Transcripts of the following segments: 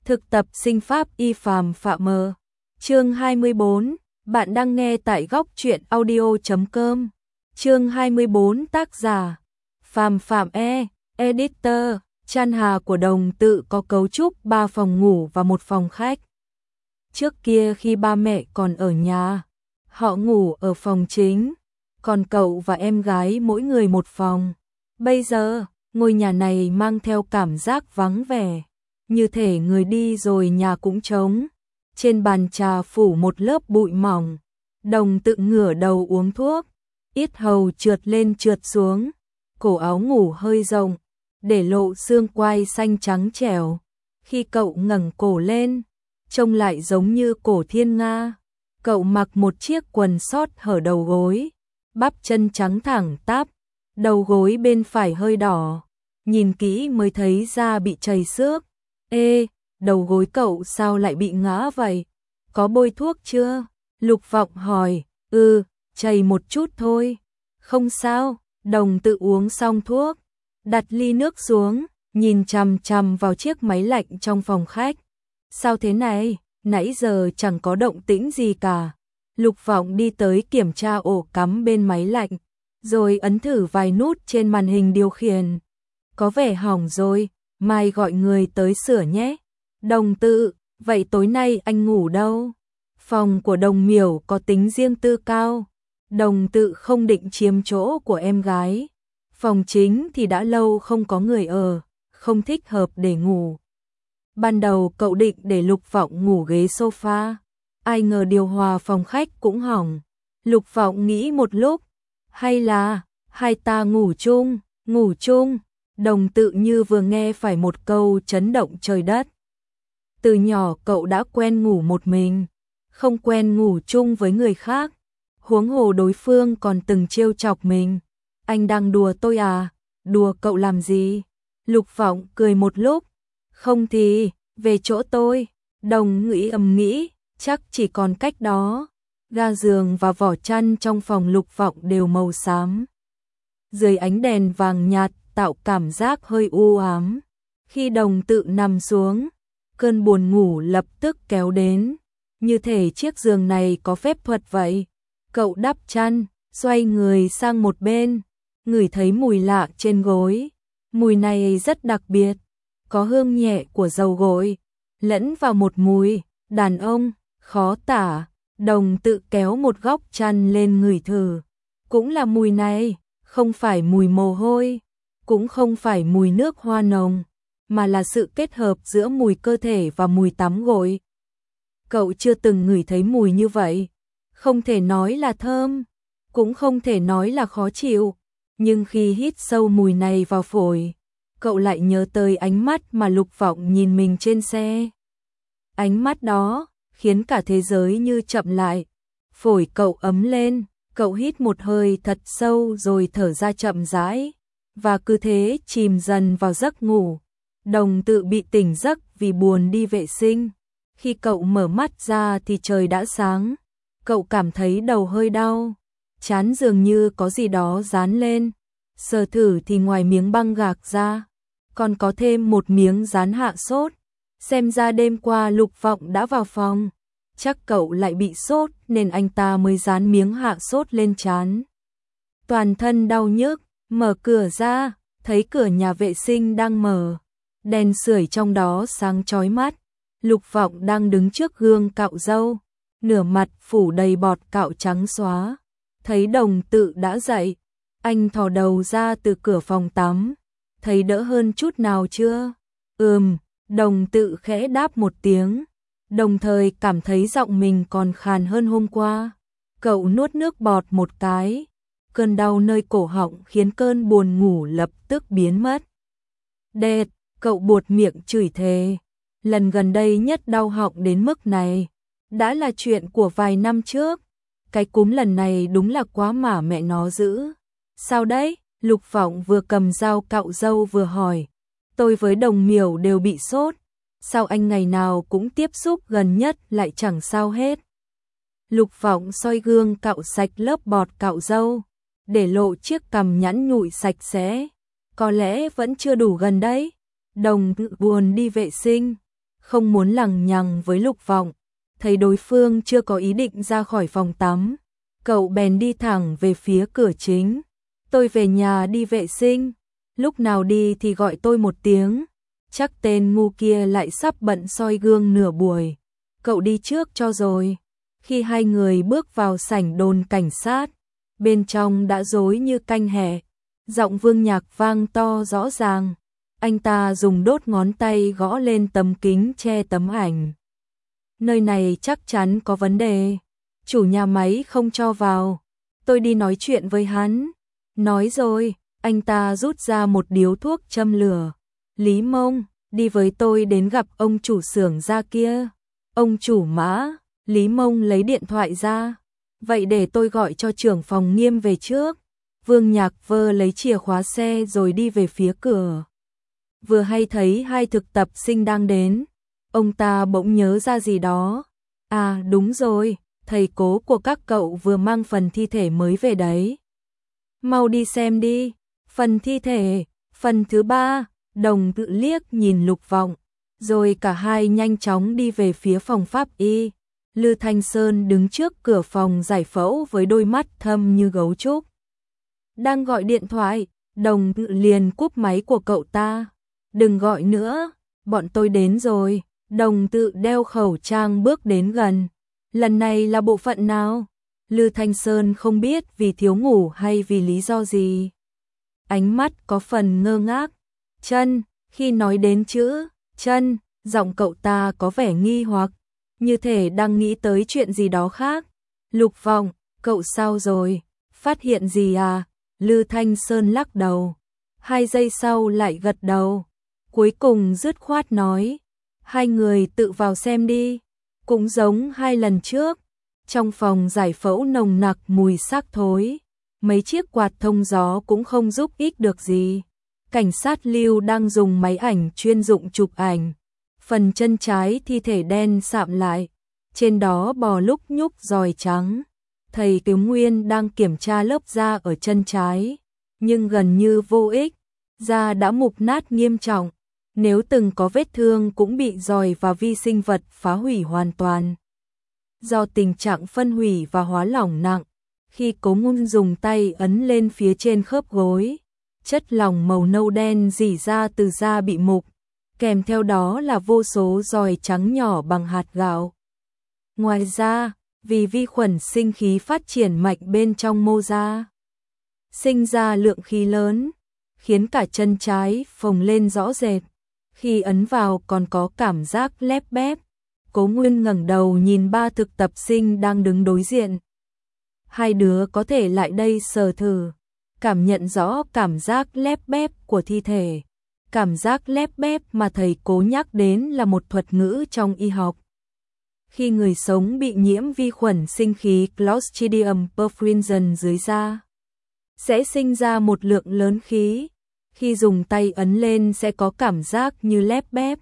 Thực tập sinh pháp y Phàm Phạm mờ. Chương 24, bạn đang nghe tại góc truyện audio.com. Chương 24 tác giả Phàm Phạm editor. Chăn Hà của Đồng Tự có cấu trúc 3 phòng ngủ và 1 phòng khách. Trước kia khi ba mẹ còn ở nhà, họ ngủ ở phòng chính, còn cậu và em gái mỗi người 1 phòng. Bây giờ, ngôi nhà này mang theo cảm giác vắng vẻ, như thể người đi rồi nhà cũng trống. Trên bàn trà phủ một lớp bụi mỏng, Đồng Tự ngửa đầu uống thuốc, yết hầu trượt lên trượt xuống, cổ áo ngủ hơi rộng, để lộ xương quai xanh trắng trẻo. Khi cậu ngẩng cổ lên, trông lại giống như cổ thiên nga. Cậu mặc một chiếc quần sót hở đầu gối, bắp chân trắng thẳng tắp, đầu gối bên phải hơi đỏ, nhìn kỹ mới thấy da bị chảy xước. Ê, đầu gối cậu sao lại bị ngã vậy? Có bôi thuốc chưa? Lục Vọng hỏi. Chảy một chút thôi. Không sao. Đồng Tự uống xong thuốc, đặt ly nước xuống, nhìn chằm chằm vào chiếc máy lạnh trong phòng khách. Sao thế này? Nãy giờ chẳng có động tĩnh gì cả. Lục Vọng đi tới kiểm tra ổ cắm bên máy lạnh, rồi ấn thử vài nút trên màn hình điều khiển. Có vẻ hỏng rồi, mai gọi người tới sửa nhé. Đồng Tự, vậy tối nay anh ngủ đâu? Phòng của Đồng Miểu có tính riêng tư cao. Đồng Tự không định chiếm chỗ của em gái. Phòng chính thì đã lâu không có người ở, không thích hợp để ngủ. Ban đầu cậu định để Lục Vọng ngủ ghế sofa, ai ngờ điều hòa phòng khách cũng hỏng. Lục Vọng nghĩ một lúc, hay là hai ta ngủ chung. Đồng Tự như vừa nghe phải một câu chấn động trời đất. Từ nhỏ cậu đã quen ngủ một mình, không quen ngủ chung với người khác. Huống hồ đối phương còn từng trêu chọc mình. Anh đang đùa tôi à? Đùa cậu làm gì? Lục Vọng cười một lúc. Không thì, về chỗ tôi. Đồng nghĩ, chắc chỉ còn cách đó. Ga giường và vỏ chăn trong phòng Lục Vọng đều màu xám. Dưới ánh đèn vàng nhạt tạo cảm giác hơi u ám. Khi Đồng Tự nằm xuống, cơn buồn ngủ lập tức kéo đến. Như thể chiếc giường này có phép thuật vậy. Cậu đắp chăn, xoay người sang một bên, ngửi thấy mùi lạ trên gối. Mùi này rất đặc biệt, có hương nhẹ của dầu gội, lẫn vào một mùi đàn ông, khó tả. Đồng Tự kéo một góc chăn lên ngửi thử. Cũng là mùi này, không phải mùi mồ hôi, cũng không phải mùi nước hoa nồng, mà là sự kết hợp giữa mùi cơ thể và mùi tắm gội. Cậu chưa từng ngửi thấy mùi như vậy. Không thể nói là thơm, cũng không thể nói là khó chịu, nhưng khi hít sâu mùi này vào phổi, cậu lại nhớ tới ánh mắt mà Lục Vọng nhìn mình trên xe. Ánh mắt đó khiến cả thế giới như chậm lại. Phổi cậu ấm lên, cậu hít một hơi thật sâu rồi thở ra chậm rãi, và cứ thế chìm dần vào giấc ngủ. Đồng Tự bị tỉnh giấc vì buồn đi vệ sinh. Khi cậu mở mắt ra thì trời đã sáng. Cậu cảm thấy đầu hơi đau, trán dường như có gì đó dán lên. Sờ thử thì ngoài miếng băng gạc ra, còn có thêm một miếng dán hạ sốt. Xem ra đêm qua Lục Vọng đã vào phòng, chắc cậu lại bị sốt nên anh ta mới dán miếng hạ sốt lên trán. Toàn thân đau nhức, mở cửa ra, thấy cửa nhà vệ sinh đang mở, đèn sưởi trong đó sáng chói mắt. Lục Vọng đang đứng trước gương cạo râu, nửa mặt phủ đầy bọt cạo trắng xóa. Thấy Đồng Tự đã dậy, anh thò đầu ra từ cửa phòng tắm. Thấy đỡ hơn chút nào chưa? Đồng Tự khẽ đáp một tiếng, đồng thời cảm thấy giọng mình còn khàn hơn hôm qua. Cậu nuốt nước bọt một cái, cơn đau nơi cổ họng khiến cơn buồn ngủ lập tức biến mất. Đệt, cậu buột miệng chửi thề. Lần gần đây nhất đau họng đến mức này đã là chuyện của vài năm trước. Cái cúm lần này đúng là quá mà mẹ nó dữ. Sao đấy? Lục Vọng vừa cầm dao cạo râu vừa hỏi. Tôi với Đồng Miểu đều bị sốt. Sao anh ngày nào cũng tiếp xúc gần nhất lại chẳng sao hết? Lục Vọng soi gương cạo sạch lớp bọt cạo râu, để lộ chiếc cằm nhẵn nhụi sạch sẽ. Có lẽ vẫn chưa đủ gần đấy. Đồng Tự buồn đi vệ sinh. không muốn lằng nhằng với Lục Vọng. Thấy đối phương chưa có ý định ra khỏi phòng tắm, cậu bèn đi thẳng về phía cửa chính. Tôi về nhà đi vệ sinh, lúc nào đi thì gọi tôi một tiếng. Chắc tên ngu kia lại sắp bận soi gương nửa buổi. Cậu đi trước cho rồi. Khi hai người bước vào sảnh đồn cảnh sát, bên trong đã rối như canh hẹ. Giọng Vương Nhạc vang to rõ ràng. Anh ta dùng đốt ngón tay gõ lên tấm kính che tấm ảnh. Nơi này chắc chắn có vấn đề. Chủ nhà máy không cho vào. Tôi đi nói chuyện với hắn. Nói rồi, anh ta rút ra một điếu thuốc châm lửa. Lý Mông, đi với tôi đến gặp ông chủ xưởng ra kia. Ông chủ Mã. Lý Mông lấy điện thoại ra. Vậy để tôi gọi cho trưởng phòng Nghiêm về trước. Vương Nhạc Vơ lấy chìa khóa xe rồi đi về phía cửa. Vừa hay thấy hai thực tập sinh đang đến. Ông ta bỗng nhớ ra gì đó. À đúng rồi, thầy cố của các cậu vừa mang phần thi thể mới về đấy. Mau đi xem đi. Phần thi thể, phần thứ 3, Đồng Tự liếc nhìn Lục Vọng. Rồi cả hai nhanh chóng đi về phía phòng pháp y. Lư Thanh Sơn đứng trước cửa phòng giải phẫu với đôi mắt thâm như gấu trúc. Đang gọi điện thoại, Đồng Tự liền cúp máy của cậu ta. Đừng gọi nữa, bọn tôi đến rồi. Đồng Tự đeo khẩu trang bước đến gần. Lần này là bộ phận nào? Lư Thanh Sơn không biết vì thiếu ngủ hay vì lý do gì. Ánh mắt có phần ngơ ngác. Chân, khi nói đến chữ chân, giọng cậu ta có vẻ nghi hoặc, như thể đang nghĩ tới chuyện gì đó khác. Lục Vọng, cậu sao rồi? Phát hiện gì à? Lư Thanh Sơn lắc đầu. 2 giây sau lại gật đầu. Cuối cùng dứt khoát nói. Hai người tự vào xem đi. Cũng giống 2 lần trước. Trong phòng giải phẫu nồng nặc mùi xác thối. Mấy chiếc quạt thông gió cũng không giúp ích được gì. Cảnh sát Lưu đang dùng máy ảnh chuyên dụng chụp ảnh. Phần chân trái thi thể đen sạm lại. Trên đó bò lúc nhúc giòi trắng. Thầy Cứu Nguyên đang kiểm tra lớp da ở chân trái. Nhưng gần như vô ích. Da đã mục nát nghiêm trọng. Nếu từng có vết thương cũng bị giòi và vi sinh vật phá hủy hoàn toàn. Do tình trạng phân hủy và hóa lỏng nặng, khi Cố Ngôn dùng tay ấn lên phía trên khớp gối, chất lỏng màu nâu đen rỉ ra từ da bị mục, kèm theo đó là vô số giòi trắng nhỏ bằng hạt gạo. Ngoài ra, vì vi khuẩn sinh khí phát triển mạnh bên trong mô da, sinh ra lượng khí lớn, khiến cả chân trái phồng lên rõ rệt. Khi ấn vào còn có cảm giác lép bép. Cố Nguyên ngẩng đầu nhìn 3 thực tập sinh đang đứng đối diện. Hai đứa có thể lại đây sờ thử, cảm nhận rõ cảm giác lép bép của thi thể. Cảm giác lép bép mà thầy Cố nhắc đến là một thuật ngữ trong y học. Khi người sống bị nhiễm vi khuẩn sinh khí Clostridium perfringens dưới da, sẽ sinh ra một lượng lớn khí. Khi dùng tay ấn lên sẽ có cảm giác như lép bép,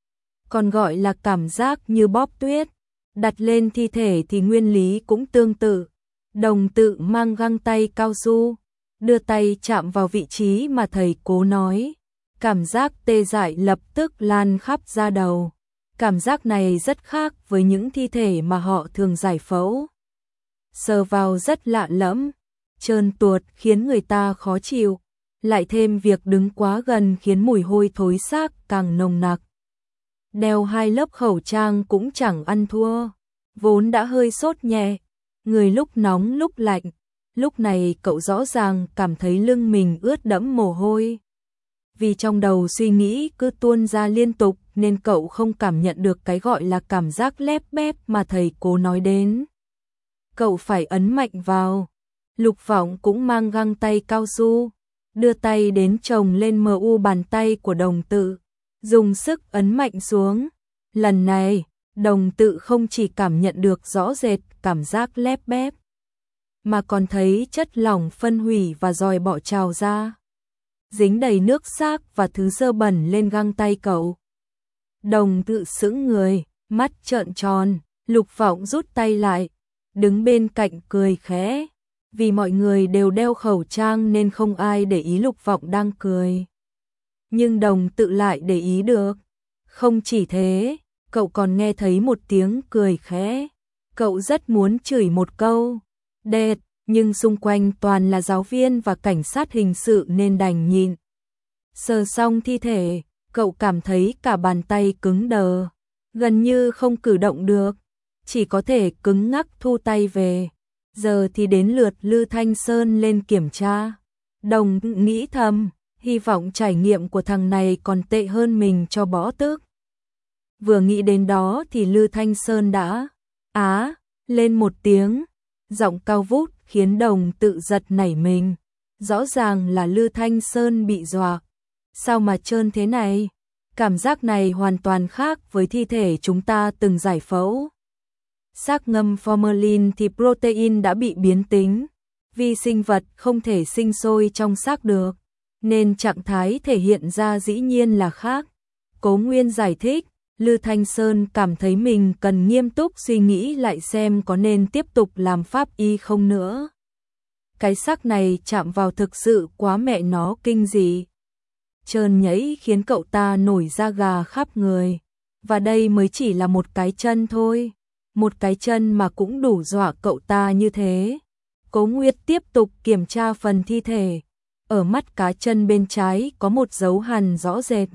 còn gọi là cảm giác như bóp tuyết. Đặt lên thi thể thì nguyên lý cũng tương tự. Đồng Tự mang găng tay cao su, đưa tay chạm vào vị trí mà thầy Cố nói. Cảm giác tê dại lập tức lan khắp da đầu. Cảm giác này rất khác với những thi thể mà họ thường giải phẫu. Sờ vào rất lạ lẫm, trơn tuột khiến người ta khó chịu. Lại thêm việc đứng quá gần khiến mùi hôi thối xác càng nồng nặc. Đeo 2 lớp khẩu trang cũng chẳng ăn thua. Vốn đã hơi sốt nhẹ, người lúc nóng lúc lạnh. Lúc này cậu rõ ràng cảm thấy lưng mình ướt đẫm mồ hôi. Vì trong đầu suy nghĩ cứ tuôn ra liên tục nên cậu không cảm nhận được cái gọi là cảm giác lép bép mà thầy Cố nói đến. Cậu phải ấn mạnh vào. Lục Vọng cũng mang găng tay cao su, đưa tay đến chồng lên mu bàn tay của Đồng Tự, dùng sức ấn mạnh xuống. Lần này, Đồng Tự không chỉ cảm nhận được rõ rệt cảm giác lép bép, mà còn thấy chất lỏng phân hủy và giòi bọ trào ra, dính đầy nước xác và thứ dơ bẩn lên găng tay cậu. Đồng Tự sững người, mắt trợn tròn. Lục Vọng rút tay lại, đứng bên cạnh cười khẽ. Vì mọi người đều đeo khẩu trang nên không ai để ý Lục Vọng đang cười. Nhưng Đồng Tự lại để ý được. Không chỉ thế, cậu còn nghe thấy một tiếng cười khẽ. Cậu rất muốn chửi một câu đệt, nhưng xung quanh toàn là giáo viên và cảnh sát hình sự nên đành nhịn. Sờ xong thi thể, cậu cảm thấy cả bàn tay cứng đờ, gần như không cử động được, chỉ có thể cứng ngắc thu tay về. Giờ thì đến lượt Lư Thanh Sơn lên kiểm tra. Đồng nghĩ thầm, hy vọng trải nghiệm của thằng này còn tệ hơn mình cho bỏ tức. Vừa nghĩ đến đó thì Lư Thanh Sơn đã lên một tiếng, giọng cao vút khiến Đồng tự giật nảy mình. Rõ ràng là Lư Thanh Sơn bị dọa. Sao mà trơn thế này? Cảm giác này hoàn toàn khác với thi thể chúng ta từng giải phẫu. Xác ngâm formalin thì protein đã bị biến tính. Vi sinh vật không thể sinh sôi trong xác được, nên trạng thái thể hiện ra dĩ nhiên là khác. Cố Nguyên giải thích, Lư Thanh Sơn cảm thấy mình cần nghiêm túc suy nghĩ lại xem có nên tiếp tục làm pháp y không nữa. Cái xác này chạm vào thực sự quá mẹ nó kinh dị. Trơn nhảy khiến cậu ta nổi da gà khắp người. Và đây mới chỉ là một cái chân thôi. Một cái chân mà cũng đủ dọa cậu ta như thế. Cố Nguyệt tiếp tục kiểm tra phần thi thể. Ở mắt cá chân bên trái có một dấu hằn rõ rệt.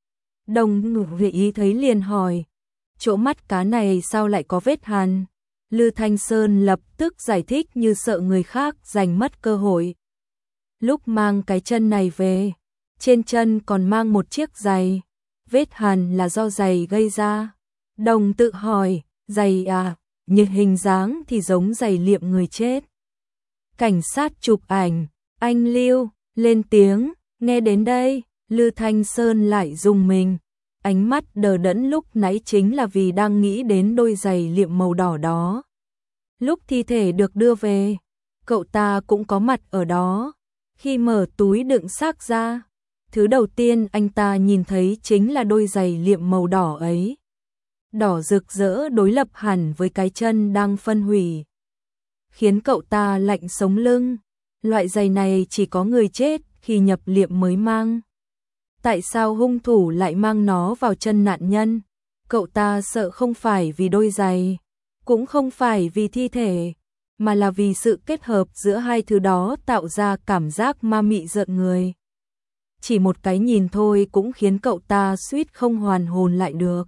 Đồng ngự ý thấy liền hỏi, chỗ mắt cá này sao lại có vết hằn? Lư Thanh Sơn lập tức giải thích như sợ người khác giành mất cơ hội. Lúc mang cái chân này về, trên chân còn mang một chiếc giày. Vết hằn là do giày gây ra. Đồng tự hỏi, giày à, như hình dáng thì giống giày liệm người chết. Cảnh sát chụp ảnh, anh Lưu, lên tiếng, nghe đến đây, Lư Thanh Sơn lại rùng mình. Ánh mắt đờ đẫn lúc nãy chính là vì đang nghĩ đến đôi giày liệm màu đỏ đó. Lúc thi thể được đưa về, cậu ta cũng có mặt ở đó. Khi mở túi đựng xác ra, thứ đầu tiên anh ta nhìn thấy chính là đôi giày liệm màu đỏ ấy. Đỏ rực rỡ đối lập hẳn với cái chân đang phân hủy, khiến cậu ta lạnh sống lưng. Loại giày này chỉ có người chết khi nhập liệm mới mang. Tại sao hung thủ lại mang nó vào chân nạn nhân? Cậu ta sợ không phải vì đôi giày, cũng không phải vì thi thể, mà là vì sự kết hợp giữa hai thứ đó tạo ra cảm giác ma mị rợn người. Chỉ một cái nhìn thôi cũng khiến cậu ta suýt không hoàn hồn lại được.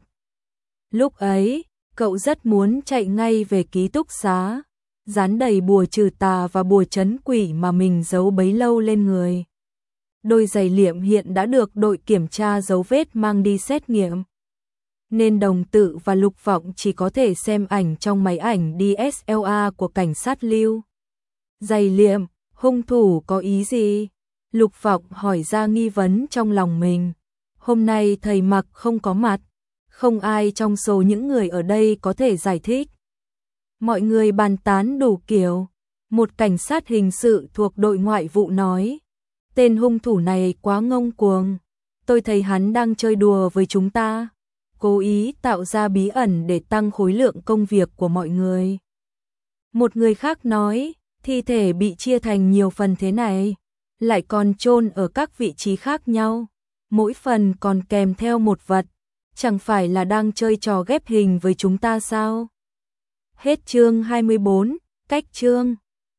Lúc ấy, cậu rất muốn chạy ngay về ký túc xá, dán đầy bùa trừ tà và bùa trấn quỷ mà mình giấu bấy lâu lên người. Đôi giày liệm hiện đã được đội kiểm tra dấu vết mang đi xét nghiệm, nên Đồng Tự và Lục Vọng chỉ có thể xem ảnh trong máy ảnh DSLR của cảnh sát Lưu. Giày liệm, hung thủ có ý gì? Lục Vọng hỏi ra nghi vấn trong lòng mình. Hôm nay thầy Mặc không có mặt, không ai trong số những người ở đây có thể giải thích. Mọi người bàn tán đủ kiểu. Một cảnh sát hình sự thuộc đội ngoại vụ nói, tên hung thủ này quá ngông cuồng. Tôi thấy hắn đang chơi đùa với chúng ta, cố ý tạo ra bí ẩn để tăng khối lượng công việc của mọi người. Một người khác nói, thi thể bị chia thành nhiều phần thế này, lại còn chôn ở các vị trí khác nhau, mỗi phần còn kèm theo một vật, chẳng phải là đang chơi trò ghép hình với chúng ta sao? Hết chương 24, cách chương